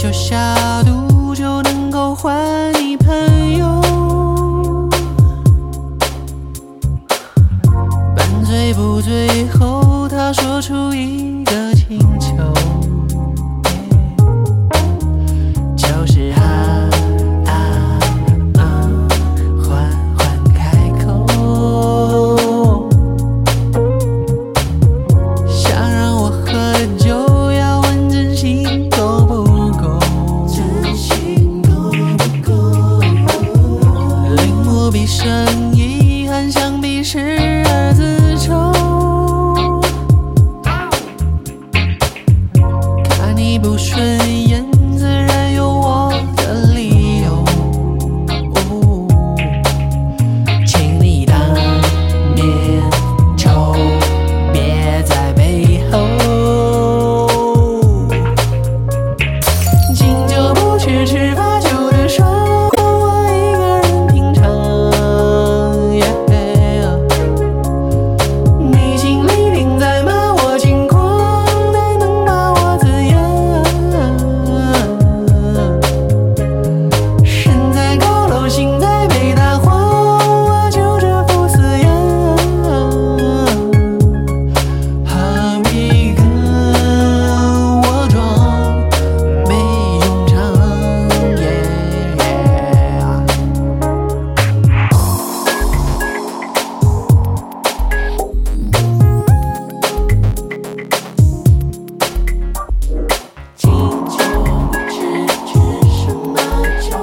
就下毒就能够换你朋友，半醉不醉后，他说出一个请求，就是缓缓开口，想让我喝酒，要问真心够不够，临摹比生遗憾，相比视而自愁，看你不顺眼，自然有我的理由，请你当面抽，别在背后，敬酒不吃吃罚酒的爽，我一个人品尝，你心里定在骂我轻狂，但能把我怎样？身在高楼，心在北大荒，我就这副死样，何必跟我装没用场？敬酒吃什么酒？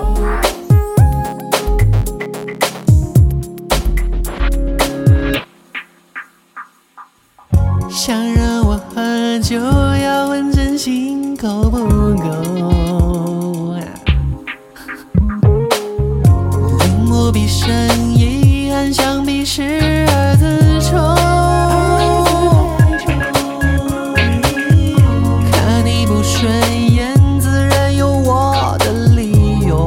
想让我喝酒，要问真心够不够，临摹比生遗憾，相比视而自愁，看你不顺眼，自然有我的理由，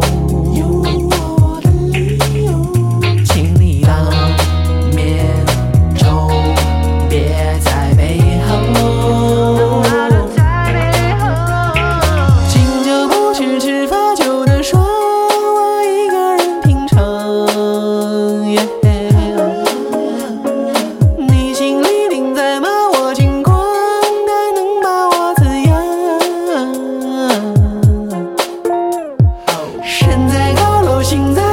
请你当面抽，别在背后，敬酒不吃吃罚酒的爽，我一个人品尝，你心里定在骂我轻狂，但能把我怎样？身在高楼，心在